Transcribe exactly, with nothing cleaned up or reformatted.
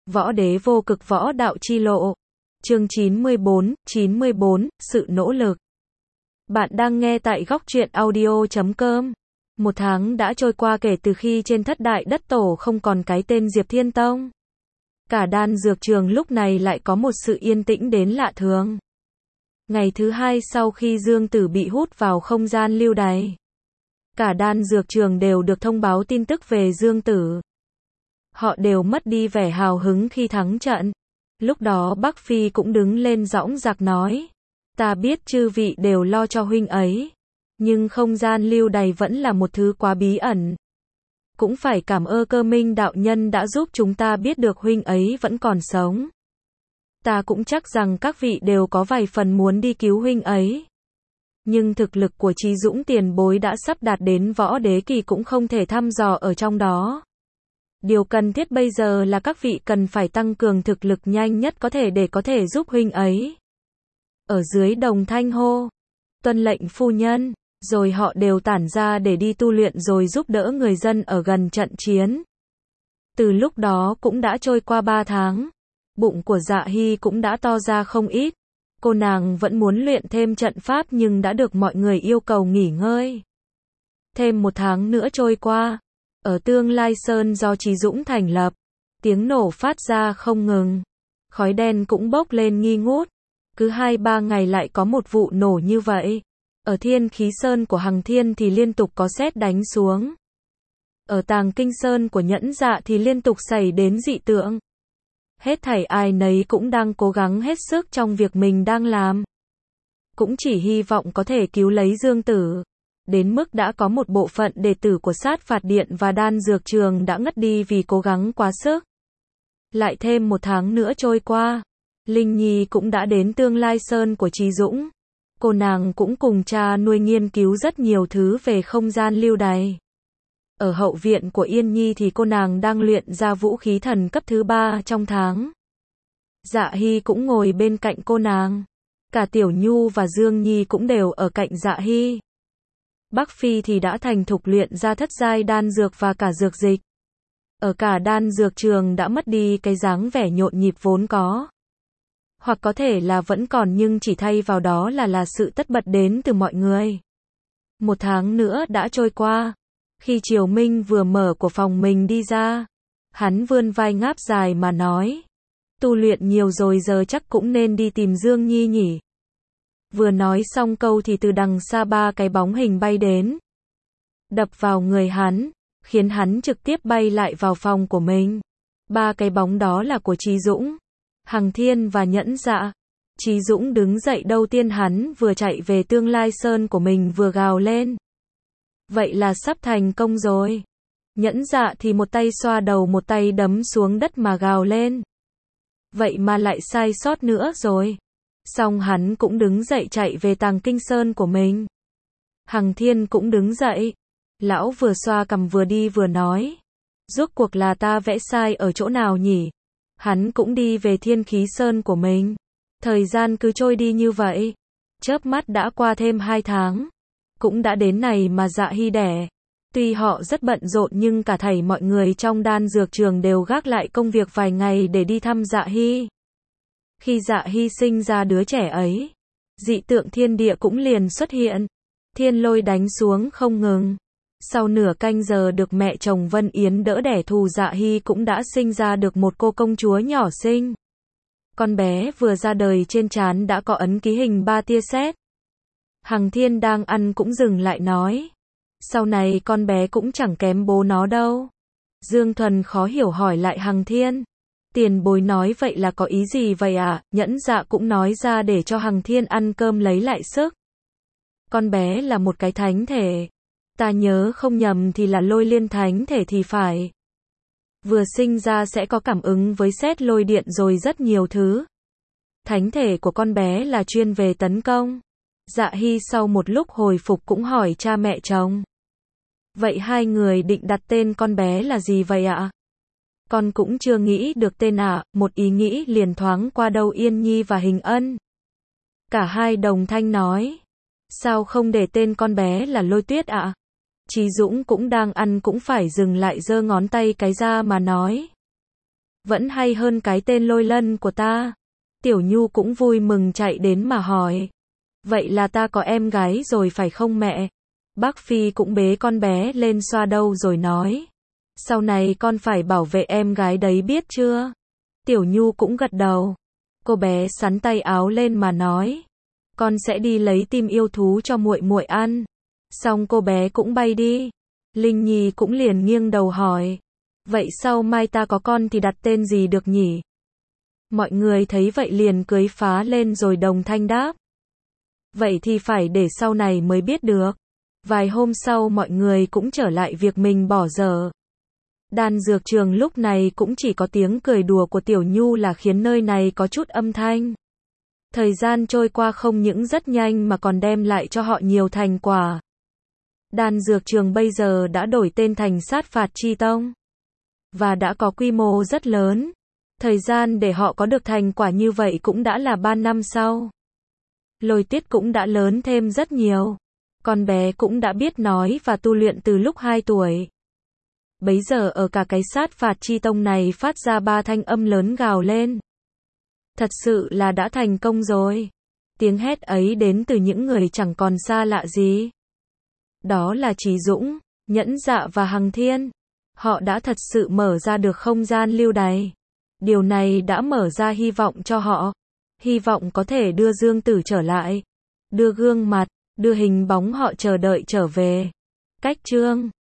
Võ đế vô cực võ đạo chi lộ. Chương chín mươi bốn, chín mươi bốn, sự nỗ lực. Bạn đang nghe tại góc truyện audio chấm com. Một tháng đã trôi qua kể từ khi trên thất đại đất tổ không còn cái tên Diệp Thiên Tông. Cả đan dược trường lúc này lại có một sự yên tĩnh đến lạ thường. Ngày thứ hai sau khi Dương Tử bị hút vào không gian lưu đày, cả đan dược trường đều được thông báo tin tức về Dương Tử. Họ đều mất đi vẻ hào hứng khi thắng trận. Lúc đó Bắc Phi cũng đứng lên dõng dạc nói, ta biết chư vị đều lo cho huynh ấy, nhưng không gian lưu đày vẫn là một thứ quá bí ẩn. Cũng phải cảm ơn Cơ Minh đạo nhân đã giúp chúng ta biết được huynh ấy vẫn còn sống. Ta cũng chắc rằng các vị đều có vài phần muốn đi cứu huynh ấy. Nhưng thực lực của Trí Dũng tiền bối đã sắp đạt đến võ đế kỳ cũng không thể thăm dò ở trong đó. Điều cần thiết bây giờ là các vị cần phải tăng cường thực lực nhanh nhất có thể để có thể giúp huynh ấy. Ở dưới đồng thanh hô, tuân lệnh phu nhân, rồi họ đều tản ra để đi tu luyện rồi giúp đỡ người dân ở gần trận chiến. Từ lúc đó cũng đã trôi qua ba tháng, bụng của Dạ Hy cũng đã to ra không ít. Cô nàng vẫn muốn luyện thêm trận pháp nhưng đã được mọi người yêu cầu nghỉ ngơi. Thêm một tháng nữa trôi qua, ở Tương Lai Sơn do Trí Dũng thành lập, tiếng nổ phát ra không ngừng. Khói đen cũng bốc lên nghi ngút. Cứ hai ba ngày lại có một vụ nổ như vậy. Ở Thiên Khí Sơn của Hằng Thiên thì liên tục có sét đánh xuống. Ở Tàng Kinh Sơn của Nhẫn Dạ thì liên tục xảy đến dị tượng. Hết thảy ai nấy cũng đang cố gắng hết sức trong việc mình đang làm. Cũng chỉ hy vọng có thể cứu lấy Dương Tử. Đến mức đã có một bộ phận đệ tử của Sát Phạt Điện và Đan Dược Trường đã ngất đi vì cố gắng quá sức. Lại thêm một tháng nữa trôi qua, Linh Nhi cũng đã đến Tương Lai Sơn của Trí Dũng. Cô nàng cũng cùng cha nuôi nghiên cứu rất nhiều thứ về không gian lưu đày. Ở hậu viện của Yên Nhi thì cô nàng đang luyện ra vũ khí thần cấp thứ ba trong tháng. Dạ Hy cũng ngồi bên cạnh cô nàng. Cả Tiểu Nhu và Dương Nhi cũng đều ở cạnh Dạ Hy. Bắc Phi thì đã thành thục luyện ra thất giai đan dược và cả dược dịch. Ở cả đan dược trường đã mất đi cái dáng vẻ nhộn nhịp vốn có. Hoặc có thể là vẫn còn nhưng chỉ thay vào đó là là sự tất bật đến từ mọi người. Một tháng nữa đã trôi qua. Khi Triều Minh vừa mở của phòng mình đi ra, hắn vươn vai ngáp dài mà nói, tu luyện nhiều rồi giờ chắc cũng nên đi tìm Dương Nhi nhỉ. Vừa nói xong câu thì từ đằng xa ba cái bóng hình bay đến, đập vào người hắn, khiến hắn trực tiếp bay lại vào phòng của mình. Ba cái bóng đó là của Trí Dũng, Hằng Thiên và Nhẫn Dạ. Trí Dũng đứng dậy đầu tiên hắn vừa chạy về Tương Lai Sơn của mình vừa gào lên. Vậy là sắp thành công rồi. Nhẫn Dạ thì một tay xoa đầu một tay đấm xuống đất mà gào lên. Vậy mà lại sai sót nữa rồi. Xong hắn cũng đứng dậy chạy về Tàng Kinh Sơn của mình. Hằng Thiên cũng đứng dậy. Lão vừa xoa cằm vừa đi vừa nói. Rốt cuộc là ta vẽ sai ở chỗ nào nhỉ? Hắn cũng đi về Thiên Khí Sơn của mình. Thời gian cứ trôi đi như vậy. Chớp mắt đã qua thêm hai tháng. Cũng đã đến này mà Dạ Hy đẻ. Tuy họ rất bận rộn nhưng cả thảy mọi người trong đan dược trường đều gác lại công việc vài ngày để đi thăm Dạ Hy. Khi Dạ Hy sinh ra đứa trẻ ấy, dị tượng thiên địa cũng liền xuất hiện. Thiên lôi đánh xuống không ngừng. Sau nửa canh giờ được mẹ chồng Vân Yến đỡ đẻ thù, Dạ Hy cũng đã sinh ra được một cô công chúa nhỏ xinh. Con bé vừa ra đời trên trán đã có ấn ký hình ba tia sét. Hằng Thiên đang ăn cũng dừng lại nói. Sau này con bé cũng chẳng kém bố nó đâu. Dương Thuần khó hiểu hỏi lại Hằng Thiên. Tiền bối nói vậy là có ý gì vậy ạ? À? Nhẫn Dạ cũng nói ra để cho Hằng Thiên ăn cơm lấy lại sức. Con bé là một cái thánh thể. Ta nhớ không nhầm thì là lôi liên thánh thể thì phải. Vừa sinh ra sẽ có cảm ứng với sét lôi điện rồi rất nhiều thứ. Thánh thể của con bé là chuyên về tấn công. Dạ Hy sau một lúc hồi phục cũng hỏi cha mẹ chồng. Vậy hai người định đặt tên con bé là gì vậy ạ? À? Con cũng chưa nghĩ được tên ạ, à. Một ý nghĩ liền thoáng qua đầu Yên Nhi và Hình Ân. Cả hai đồng thanh nói. Sao không để tên con bé là Lôi Tuyết ạ? À? Trí Dũng cũng đang ăn cũng phải dừng lại giơ ngón tay cái ra mà nói. Vẫn hay hơn cái tên Lôi Lân của ta. Tiểu Nhu cũng vui mừng chạy đến mà hỏi. Vậy là ta có em gái rồi phải không mẹ? Bác Phi cũng bế con bé lên xoa đầu rồi nói. Sau này con phải bảo vệ em gái đấy biết chưa? Tiểu Nhu cũng gật đầu. Cô bé xắn tay áo lên mà nói. Con sẽ đi lấy tim yêu thú cho muội muội ăn. Xong cô bé cũng bay đi. Linh Nhi cũng liền nghiêng đầu hỏi. Vậy sau mai ta có con thì đặt tên gì được nhỉ? Mọi người thấy vậy liền cười phá lên rồi đồng thanh đáp. Vậy thì phải để sau này mới biết được. Vài hôm sau mọi người cũng trở lại việc mình bỏ dở. Đan dược trường lúc này cũng chỉ có tiếng cười đùa của Tiểu Nhu là khiến nơi này có chút âm thanh. Thời gian trôi qua không những rất nhanh mà còn đem lại cho họ nhiều thành quả. Đan dược trường bây giờ đã đổi tên thành Sát Phạt Chi Tông. Và đã có quy mô rất lớn. Thời gian để họ có được thành quả như vậy cũng đã là ba năm sau. Lôi Tiết cũng đã lớn thêm rất nhiều. Con bé cũng đã biết nói và tu luyện từ lúc hai tuổi. Bấy giờ ở cả cái Sát Phạt Chi Tông này phát ra ba thanh âm lớn gào lên. Thật sự là đã thành công rồi. Tiếng hét ấy đến từ những người chẳng còn xa lạ gì. Đó là Trí Dũng, Nhẫn Dạ và Hằng Thiên. Họ đã thật sự mở ra được không gian lưu đày. Điều này đã mở ra hy vọng cho họ. Hy vọng có thể đưa Dương Tử trở lại. Đưa gương mặt, đưa hình bóng họ chờ đợi trở về. Cách chương